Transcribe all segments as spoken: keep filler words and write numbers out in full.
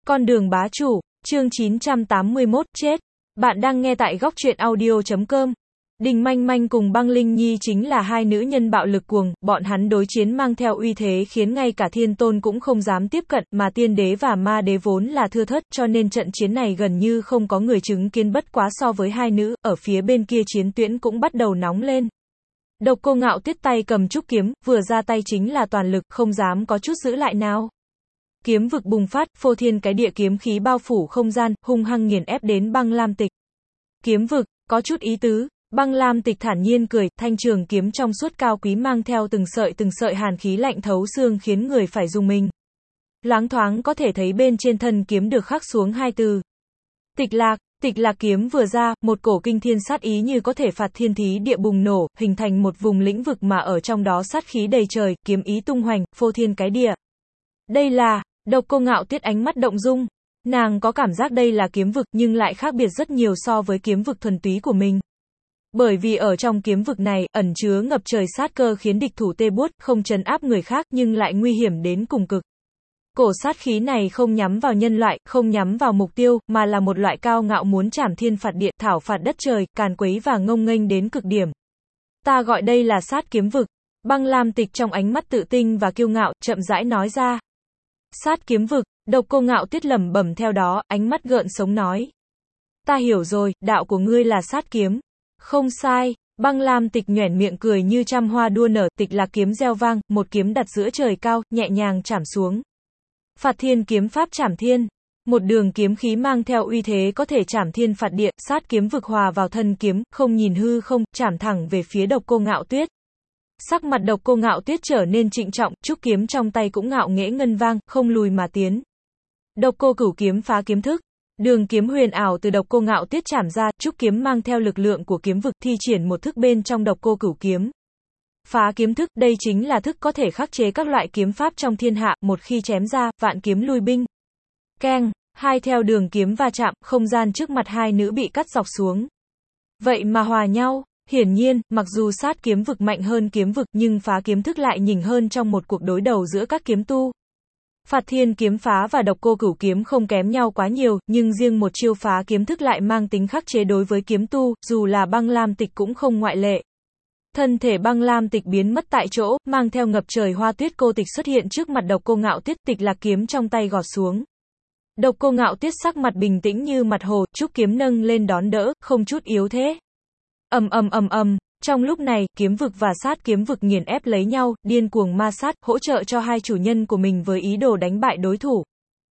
Con đường bá chủ, chương chín trăm tám mươi mốt, chết. Bạn đang nghe tại góc truyện audio chấm com. Đình Manh Manh cùng Băng Linh Nhi chính là hai nữ nhân bạo lực cuồng, bọn hắn đối chiến mang theo uy thế khiến ngay cả thiên tôn cũng không dám tiếp cận, mà tiên đế và ma đế vốn là thưa thớt, cho nên trận chiến này gần như không có người chứng kiến. Bất quá so với hai nữ, ở phía bên kia chiến tuyến cũng bắt đầu nóng lên. Độc Cô Ngạo Tuyết tay cầm trúc kiếm, vừa ra tay chính là toàn lực, không dám có chút giữ lại nào. Kiếm vực bùng phát, phô thiên cái địa kiếm khí bao phủ không gian, hung hăng nghiền ép đến Băng Lam Tịch. Kiếm vực, có chút ý tứ. Băng Lam Tịch thản nhiên cười, thanh trường kiếm trong suốt cao quý mang theo từng sợi từng sợi hàn khí lạnh thấu xương khiến người phải rùng mình. Loáng thoáng có thể thấy bên trên thân kiếm được khắc xuống hai từ. Tịch lạc. Tịch lạc kiếm vừa ra, một cổ kinh thiên sát ý như có thể phạt thiên thí địa bùng nổ, hình thành một vùng lĩnh vực mà ở trong đó sát khí đầy trời, kiếm ý tung hoành, phô thiên cái địa. Đây là, Độc Cô Ngạo Tuyết ánh mắt động dung. Nàng có cảm giác đây là kiếm vực nhưng lại khác biệt rất nhiều so với kiếm vực thuần túy của mình. Bởi vì ở trong kiếm vực này, ẩn chứa ngập trời sát cơ khiến địch thủ tê buốt, không trấn áp người khác nhưng lại nguy hiểm đến cùng cực. Cổ sát khí này không nhắm vào nhân loại, không nhắm vào mục tiêu, mà là một loại cao ngạo muốn trảm thiên phạt địa, thảo phạt đất trời, càn quấy và ngông nghênh đến cực điểm. Ta gọi đây là sát kiếm vực. Băng Lam Tịch trong ánh mắt tự tin và kiêu ngạo, chậm rãi nói ra. Sát kiếm vực. Độc Cô Ngạo Tuyết lẩm bẩm theo đó, ánh mắt gợn sống nói. Ta hiểu rồi, đạo của ngươi là sát kiếm. Không sai. Băng Lam Tịch nhoẻn miệng cười như trăm hoa đua nở, tịch lạc kiếm reo vang, một kiếm đặt giữa trời cao, nhẹ nhàng chảm xuống. Phạt thiên kiếm pháp chảm thiên. Một đường kiếm khí mang theo uy thế có thể chảm thiên phạt địa, sát kiếm vực hòa vào thân kiếm, không nhìn hư không, chảm thẳng về phía Độc Cô Ngạo Tuyết. Sắc mặt Độc Cô Ngạo Tuyết trở nên trịnh trọng, trúc kiếm trong tay cũng ngạo nghễ ngân vang, không lùi mà tiến. Độc Cô Cửu kiếm phá kiếm thức. Đường kiếm huyền ảo từ Độc Cô Ngạo Tuyết chảm ra, trúc kiếm mang theo lực lượng của kiếm vực thi triển một thức bên trong Độc Cô Cửu kiếm. Phá kiếm thức, đây chính là thức có thể khắc chế các loại kiếm pháp trong thiên hạ, một khi chém ra, vạn kiếm lui binh. Keng, hai theo đường kiếm va chạm, không gian trước mặt hai nữ bị cắt dọc xuống. Vậy mà hòa nhau. Hiển nhiên, mặc dù sát kiếm vực mạnh hơn kiếm vực nhưng phá kiếm thức lại nhỉnh hơn trong một cuộc đối đầu giữa các kiếm tu. Phạt thiên kiếm phá và Độc Cô Cửu kiếm không kém nhau quá nhiều, nhưng riêng một chiêu phá kiếm thức lại mang tính khắc chế đối với kiếm tu, dù là Băng Lam Tịch cũng không ngoại lệ. Thân thể Băng Lam Tịch biến mất tại chỗ, mang theo ngập trời hoa tuyết cô tịch xuất hiện trước mặt Độc Cô Ngạo Tuyết, tịch lạc kiếm trong tay gọt xuống. Độc Cô Ngạo Tuyết sắc mặt bình tĩnh như mặt hồ, trúc kiếm nâng lên đón đỡ, không chút yếu thế. Ầm ầm ầm ầm, trong lúc này, kiếm vực và sát kiếm vực nghiền ép lấy nhau, điên cuồng ma sát, hỗ trợ cho hai chủ nhân của mình với ý đồ đánh bại đối thủ.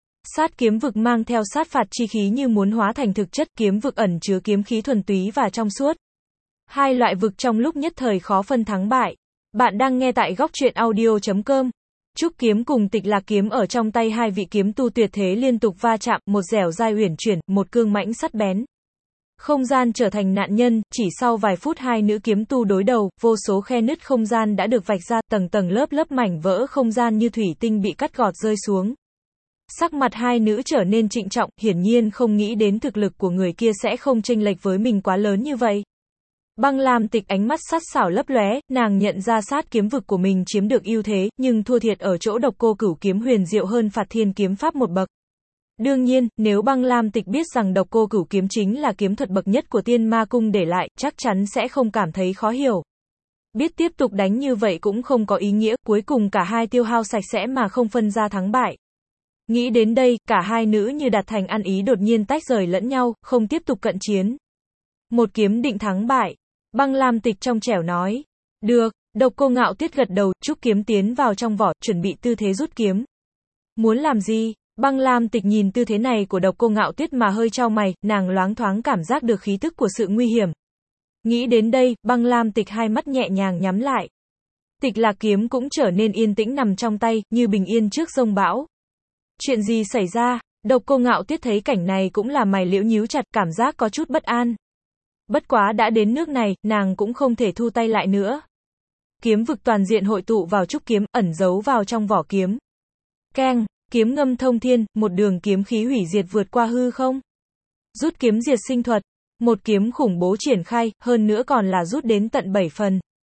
Sát kiếm vực mang theo sát phạt chi khí như muốn hóa thành thực chất, kiếm vực ẩn chứa kiếm khí thuần túy và trong suốt. Hai loại vực trong lúc nhất thời khó phân thắng bại. Bạn đang nghe tại góc truyện audio chấm com. Trúc kiếm cùng tịch lạc kiếm ở trong tay hai vị kiếm tu tuyệt thế liên tục va chạm, một dẻo dai uyển chuyển, một cương mãnh sắt bén. Không gian trở thành nạn nhân, chỉ sau vài phút hai nữ kiếm tu đối đầu, vô số khe nứt không gian đã được vạch ra, tầng tầng lớp lớp mảnh vỡ không gian như thủy tinh bị cắt gọt rơi xuống. Sắc mặt hai nữ trở nên trịnh trọng, hiển nhiên không nghĩ đến thực lực của người kia sẽ không chênh lệch với mình quá lớn như vậy. Băng Lam Tịch ánh mắt sắc sảo lấp lóe, nàng nhận ra sát kiếm vực của mình chiếm được ưu thế, nhưng thua thiệt ở chỗ Độc Cô Cửu kiếm huyền diệu hơn phạt thiên kiếm pháp một bậc. Đương nhiên, nếu Băng Lam Tịch biết rằng Độc Cô Cửu kiếm chính là kiếm thuật bậc nhất của Tiên Ma Cung để lại, chắc chắn sẽ không cảm thấy khó hiểu. Biết tiếp tục đánh như vậy cũng không có ý nghĩa, cuối cùng cả hai tiêu hao sạch sẽ mà không phân ra thắng bại. Nghĩ đến đây, cả hai nữ như đạt thành ăn ý đột nhiên tách rời lẫn nhau, không tiếp tục cận chiến. Một kiếm định thắng bại. Băng Lam Tịch trong trẻo nói. Được. Độc Cô Ngạo Tuyết gật đầu, trúc kiếm tiến vào trong vỏ, chuẩn bị tư thế rút kiếm. Muốn làm gì? Băng Lam Tịch nhìn tư thế này của Độc Cô Ngạo Tuyết mà hơi chau mày, nàng loáng thoáng cảm giác được khí tức của sự nguy hiểm. Nghĩ đến đây, Băng Lam Tịch hai mắt nhẹ nhàng nhắm lại. Tịch lạc kiếm cũng trở nên yên tĩnh nằm trong tay, như bình yên trước giông bão. Chuyện gì xảy ra? Độc Cô Ngạo Tuyết thấy cảnh này cũng là mày liễu nhíu chặt, cảm giác có chút bất an. Bất quá đã đến nước này, nàng cũng không thể thu tay lại nữa. Kiếm vực toàn diện hội tụ vào trúc kiếm, ẩn giấu vào trong vỏ kiếm. Keng, kiếm ngâm thông thiên, một đường kiếm khí hủy diệt vượt qua hư không. Rút kiếm diệt sinh thuật, một kiếm khủng bố triển khai, hơn nữa còn là rút đến tận bảy phần.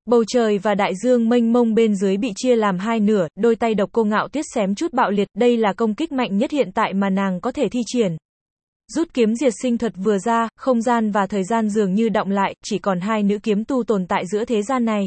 Bầu trời và đại dương mênh mông bên dưới bị chia làm hai nửa, đôi tay Độc Cô Ngạo Tuyết xém chút bạo liệt, đây là công kích mạnh nhất hiện tại mà nàng có thể thi triển. Rút kiếm diệt sinh thuật vừa ra, không gian và thời gian dường như đọng lại, chỉ còn hai nữ kiếm tu tồn tại giữa thế gian này.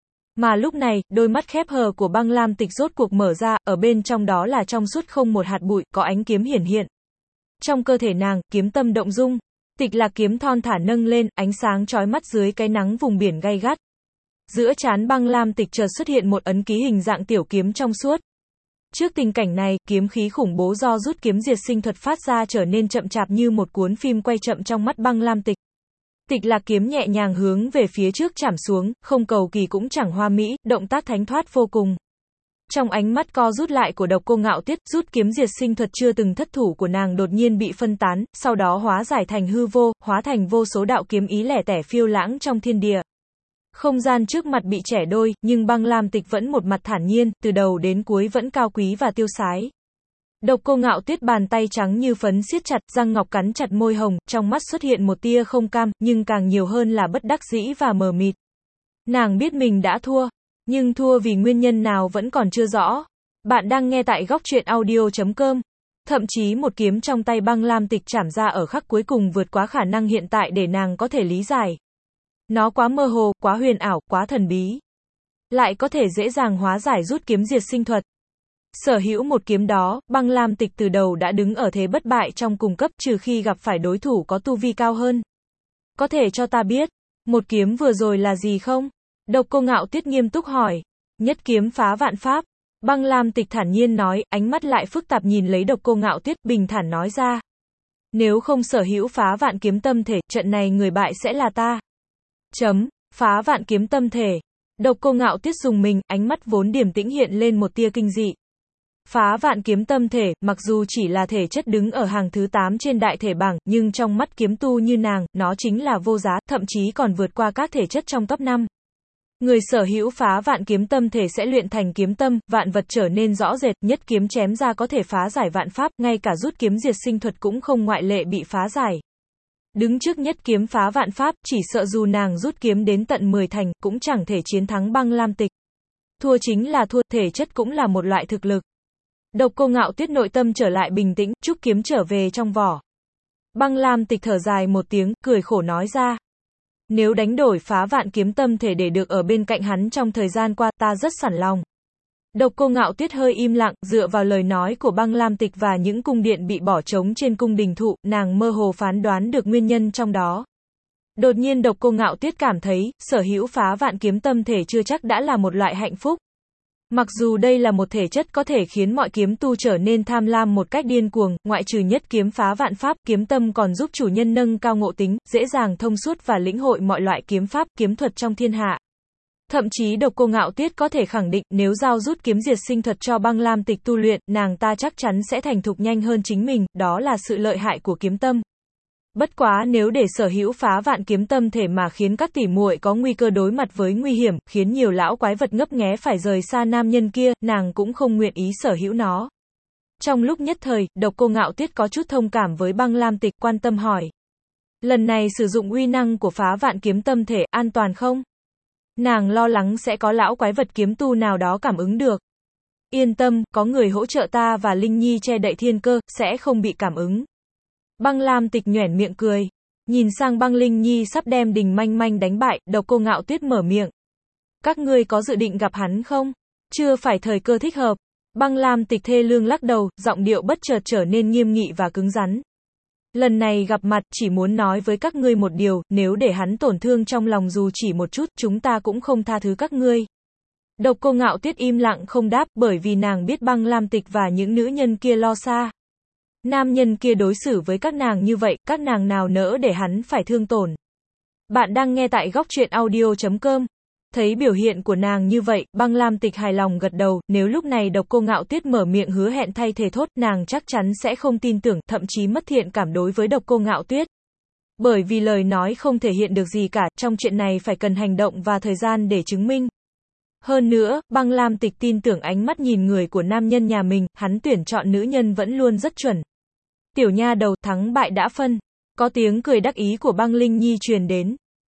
Mà lúc này, đôi mắt khép hờ của Băng Lam Tịch rốt cuộc mở ra, ở bên trong đó là trong suốt không một hạt bụi, có ánh kiếm hiển hiện. Trong cơ thể nàng, kiếm tâm động dung. Tịch Lạc kiếm thon thả nâng lên, ánh sáng chói mắt dưới cái nắng vùng biển gay gắt. Giữa trán Băng Lam Tịch chợt xuất hiện một ấn ký hình dạng tiểu kiếm trong suốt. Trước tình cảnh này, kiếm khí khủng bố do rút kiếm diệt sinh thuật phát ra trở nên chậm chạp như một cuốn phim quay chậm trong mắt Băng Lam Tịch. Tịch Lạc kiếm nhẹ nhàng hướng về phía trước chảm xuống, không cầu kỳ cũng chẳng hoa mỹ, động tác thánh thoát vô cùng. Trong ánh mắt co rút lại của Độc Cô Ngạo Tuyết, rút kiếm diệt sinh thuật chưa từng thất thủ của nàng đột nhiên bị phân tán, sau đó hóa giải thành hư vô, hóa thành vô số đạo kiếm ý lẻ tẻ phiêu lãng trong thiên địa. Không gian trước mặt bị chẻ đôi, nhưng Băng Lam Tịch vẫn một mặt thản nhiên, từ đầu đến cuối vẫn cao quý và tiêu sái. Độc Cô Ngạo Tuyết bàn tay trắng như phấn siết chặt, răng ngọc cắn chặt môi hồng, trong mắt xuất hiện một tia không cam, nhưng càng nhiều hơn là bất đắc dĩ và mờ mịt. Nàng biết mình đã thua, nhưng thua vì nguyên nhân nào vẫn còn chưa rõ. Bạn đang nghe tại góc truyện audio chấm com. Thậm chí một kiếm trong tay Băng Lam Tịch chảm ra ở khắc cuối cùng vượt quá khả năng hiện tại để nàng có thể lý giải. Nó quá mơ hồ, quá huyền ảo, quá thần bí. Lại có thể dễ dàng hóa giải rút kiếm diệt sinh thuật. Sở hữu một kiếm đó, Băng Lam Tịch từ đầu đã đứng ở thế bất bại trong cùng cấp, trừ khi gặp phải đối thủ có tu vi cao hơn. Có thể cho ta biết, một kiếm vừa rồi là gì không? Độc Cô Ngạo Tuyết nghiêm túc hỏi. Nhất kiếm phá vạn pháp. Băng Lam Tịch thản nhiên nói, ánh mắt lại phức tạp nhìn lấy Độc Cô Ngạo Tuyết, bình thản nói ra. Nếu không sở hữu phá vạn kiếm tâm thể, trận này người bại sẽ là ta. Chấm, phá vạn kiếm tâm thể. Độc Cô Ngạo Tuyết dùng mình, ánh mắt vốn điềm tĩnh hiện lên một tia kinh dị. Phá vạn kiếm tâm thể, mặc dù chỉ là thể chất đứng ở hàng thứ tám trên đại thể bảng, nhưng trong mắt kiếm tu như nàng, nó chính là vô giá, thậm chí còn vượt qua các thể chất trong top năm. Người sở hữu phá vạn kiếm tâm thể sẽ luyện thành kiếm tâm, vạn vật trở nên rõ rệt, nhất kiếm chém ra có thể phá giải vạn pháp, ngay cả rút kiếm diệt sinh thuật cũng không ngoại lệ bị phá giải. Đứng trước nhất kiếm phá vạn pháp, chỉ sợ dù nàng rút kiếm đến tận mười thành, cũng chẳng thể chiến thắng Băng Lam Tịch. Thua chính là thua, thể chất cũng là một loại thực lực. Độc Cô Ngạo Tuyết nội tâm trở lại bình tĩnh, trúc kiếm trở về trong vỏ. Băng Lam Tịch thở dài một tiếng, cười khổ nói ra. Nếu đánh đổi phá vạn kiếm tâm thể để được ở bên cạnh hắn trong thời gian qua, ta rất sẵn lòng. Độc Cô Ngạo Tuyết hơi im lặng, dựa vào lời nói của Băng Lam Tịch và những cung điện bị bỏ trống trên cung đình thụ, nàng mơ hồ phán đoán được nguyên nhân trong đó. Đột nhiên Độc Cô Ngạo Tuyết cảm thấy, sở hữu phá vạn kiếm tâm thể chưa chắc đã là một loại hạnh phúc. Mặc dù đây là một thể chất có thể khiến mọi kiếm tu trở nên tham lam một cách điên cuồng, ngoại trừ nhất kiếm phá vạn pháp, kiếm tâm còn giúp chủ nhân nâng cao ngộ tính, dễ dàng thông suốt và lĩnh hội mọi loại kiếm pháp, kiếm thuật trong thiên hạ. Thậm chí Độc Cô Ngạo Tuyết có thể khẳng định, nếu giao rút kiếm diệt sinh thuật cho Băng Lam Tịch tu luyện, nàng ta chắc chắn sẽ thành thục nhanh hơn chính mình, đó là sự lợi hại của kiếm tâm. Bất quá nếu để sở hữu phá vạn kiếm tâm thể mà khiến các tỷ muội có nguy cơ đối mặt với nguy hiểm, khiến nhiều lão quái vật ngấp nghé phải rời xa nam nhân kia, nàng cũng không nguyện ý sở hữu nó. Trong lúc nhất thời, Độc Cô Ngạo Tuyết có chút thông cảm với Băng Lam Tịch, quan tâm hỏi. Lần này sử dụng uy năng của phá vạn kiếm tâm thể, an toàn không? Nàng lo lắng sẽ có lão quái vật kiếm tu nào đó cảm ứng được. Yên tâm, có người hỗ trợ ta và Linh Nhi che đậy thiên cơ, sẽ không bị cảm ứng. Băng Lam Tịch nhoẻn miệng cười. Nhìn sang Băng Linh Nhi sắp đem Đình Manh Manh đánh bại, Độc Cô Ngạo Tuyết mở miệng. Các ngươi có dự định gặp hắn không? Chưa phải thời cơ thích hợp. Băng Lam Tịch thê lương lắc đầu, giọng điệu bất chợt trở nên nghiêm nghị và cứng rắn. Lần này gặp mặt, chỉ muốn nói với các ngươi một điều, nếu để hắn tổn thương trong lòng dù chỉ một chút, chúng ta cũng không tha thứ các ngươi. Độc Cô Ngạo Tuyết im lặng không đáp, bởi vì nàng biết Băng Lam Tịch và những nữ nhân kia lo xa. Nam nhân kia đối xử với các nàng như vậy, các nàng nào nỡ để hắn phải thương tổn. Bạn đang nghe tại góc truyện audio chấm com. Thấy biểu hiện của nàng như vậy, Băng Lam Tịch hài lòng gật đầu, nếu lúc này Độc Cô Ngạo Tuyết mở miệng hứa hẹn thay thể thốt, nàng chắc chắn sẽ không tin tưởng, thậm chí mất thiện cảm đối với Độc Cô Ngạo Tuyết. Bởi vì lời nói không thể hiện được gì cả, trong chuyện này phải cần hành động và thời gian để chứng minh. Hơn nữa, Băng Lam Tịch tin tưởng ánh mắt nhìn người của nam nhân nhà mình, hắn tuyển chọn nữ nhân vẫn luôn rất chuẩn. Tiểu nha đầu, thắng bại đã phân. Có tiếng cười đắc ý của Băng Linh Nhi truyền đến.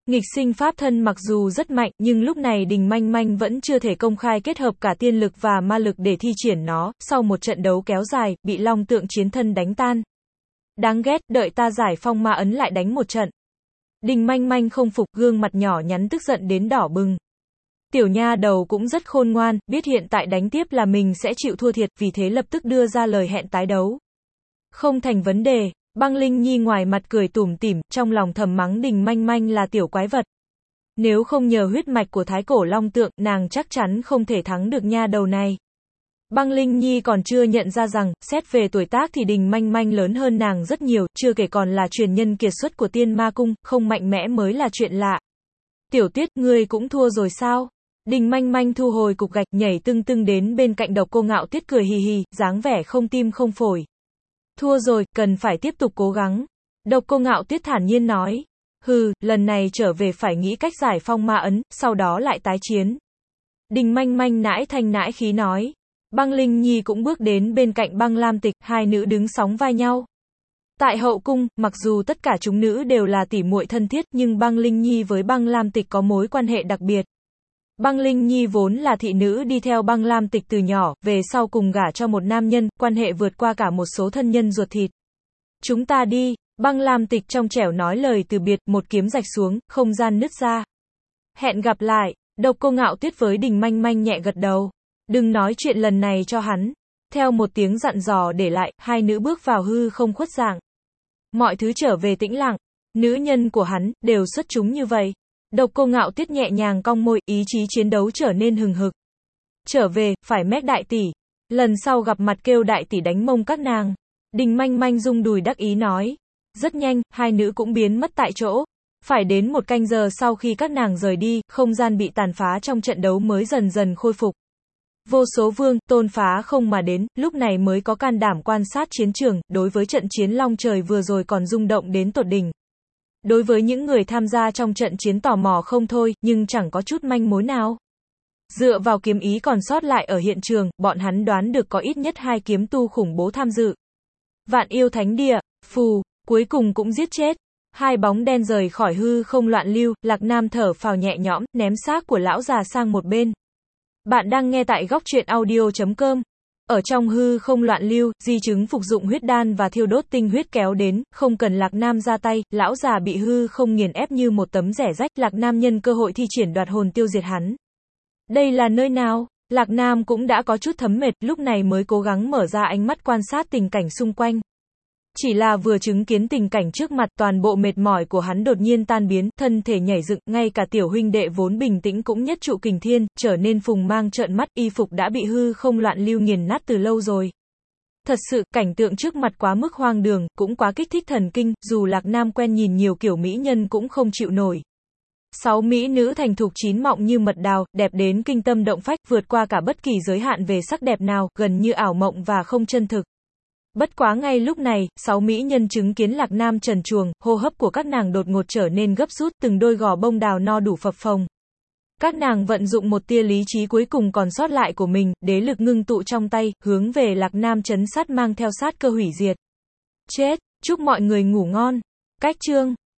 Nghịch sinh pháp thân mặc dù rất mạnh, nhưng lúc này Đình Manh Manh vẫn chưa thể công khai kết hợp cả tiên lực và ma lực để thi triển nó, sau một trận đấu kéo dài, bị long tượng chiến thân đánh tan. Đáng ghét, đợi ta giải phong ma ấn lại đánh một trận. Đình Manh Manh không phục, gương mặt nhỏ nhắn tức giận đến đỏ bừng. Tiểu nha đầu cũng rất khôn ngoan, biết hiện tại đánh tiếp là mình sẽ chịu thua thiệt, vì thế lập tức đưa ra lời hẹn tái đấu. Không thành vấn đề. Băng Linh Nhi ngoài mặt cười tủm tỉm, trong lòng thầm mắng Đình Manh Manh là tiểu quái vật. Nếu không nhờ huyết mạch của thái cổ long tượng, nàng chắc chắn không thể thắng được nha đầu này. Băng Linh Nhi còn chưa nhận ra rằng, xét về tuổi tác thì Đình Manh Manh lớn hơn nàng rất nhiều, chưa kể còn là truyền nhân kiệt xuất của Tiên Ma Cung, không mạnh mẽ mới là chuyện lạ. Tiểu Tuyết, ngươi cũng thua rồi sao? Đình Manh Manh thu hồi cục gạch, nhảy tưng tưng đến bên cạnh Độc Cô Ngạo Tuyết cười hì hì, dáng vẻ không tim không phổi. Thua rồi, cần phải tiếp tục cố gắng. Độc Cô Ngạo Tuyết thản nhiên nói. Hừ, lần này trở về phải nghĩ cách giải phong ma ấn, sau đó lại tái chiến. Đình Manh Manh nãi thanh nãi khí nói. Băng Linh Nhi cũng bước đến bên cạnh Băng Lam Tịch, hai nữ đứng sóng vai nhau. Tại hậu cung, mặc dù tất cả chúng nữ đều là tỉ muội thân thiết, nhưng Băng Linh Nhi với Băng Lam Tịch có mối quan hệ đặc biệt. Băng Linh Nhi vốn là thị nữ đi theo Băng Lam Tịch từ nhỏ, về sau cùng gả cho một nam nhân, quan hệ vượt qua cả một số thân nhân ruột thịt. Chúng ta đi, Băng Lam Tịch trong trẻo nói lời từ biệt, một kiếm rạch xuống, không gian nứt ra. Hẹn gặp lại. Độc Cô Ngạo Tuyết với Đình Manh Manh nhẹ gật đầu. Đừng nói chuyện lần này cho hắn. Theo một tiếng dặn dò để lại, hai nữ bước vào hư không khuất dạng. Mọi thứ trở về tĩnh lặng. Nữ nhân của hắn, đều xuất chúng như vậy. Độc Cô Ngạo Tuyết nhẹ nhàng cong môi, ý chí chiến đấu trở nên hừng hực. Trở về, phải mách đại tỷ. Lần sau gặp mặt kêu đại tỷ đánh mông các nàng. Đình Manh Manh rung đùi đắc ý nói. Rất nhanh, hai nữ cũng biến mất tại chỗ. Phải đến một canh giờ sau khi các nàng rời đi, không gian bị tàn phá trong trận đấu mới dần dần khôi phục. Vô số vương, tôn phá không mà đến, lúc này mới có can đảm quan sát chiến trường, đối với trận chiến long trời vừa rồi còn rung động đến tột đỉnh. Đối với những người tham gia trong trận chiến tò mò không thôi, nhưng chẳng có chút manh mối nào. Dựa vào kiếm ý còn sót lại ở hiện trường, bọn hắn đoán được có ít nhất hai kiếm tu khủng bố tham dự. Vạn yêu thánh địa, phù, cuối cùng cũng giết chết. Hai bóng đen rời khỏi hư không loạn lưu, Lạc Nam thở phào nhẹ nhõm, ném xác của lão già sang một bên. Bạn đang nghe tại góc truyện audio chấm com. Ở trong hư không loạn lưu, di chứng phục dụng huyết đan và thiêu đốt tinh huyết kéo đến, không cần Lạc Nam ra tay, lão già bị hư không nghiền ép như một tấm rẻ rách, Lạc Nam nhân cơ hội thi triển đoạt hồn tiêu diệt hắn. Đây là nơi nào? Lạc Nam cũng đã có chút thấm mệt, lúc này mới cố gắng mở ra ánh mắt quan sát tình cảnh xung quanh. Chỉ là vừa chứng kiến tình cảnh trước mặt, toàn bộ mệt mỏi của hắn đột nhiên tan biến, thân thể nhảy dựng, ngay cả tiểu huynh đệ vốn bình tĩnh cũng nhất trụ kình thiên, trở nên phùng mang trợn mắt, y phục đã bị hư không loạn lưu nghiền nát từ lâu rồi. Thật sự, cảnh tượng trước mặt quá mức hoang đường, cũng quá kích thích thần kinh, dù Lạc Nam quen nhìn nhiều kiểu mỹ nhân cũng không chịu nổi. Sáu mỹ nữ thành thục chín mọng như mật đào, đẹp đến kinh tâm động phách, vượt qua cả bất kỳ giới hạn về sắc đẹp nào, gần như ảo mộng và không chân thực. Bất quá ngay lúc này, sáu mỹ nhân chứng kiến Lạc Nam trần truồng, hô hấp của các nàng đột ngột trở nên gấp rút, từng đôi gò bông đào no đủ phập phồng. Các nàng vận dụng một tia lý trí cuối cùng còn sót lại của mình, đế lực ngưng tụ trong tay, hướng về Lạc Nam trấn sát mang theo sát cơ hủy diệt. Chết, chúc mọi người ngủ ngon. Cách chương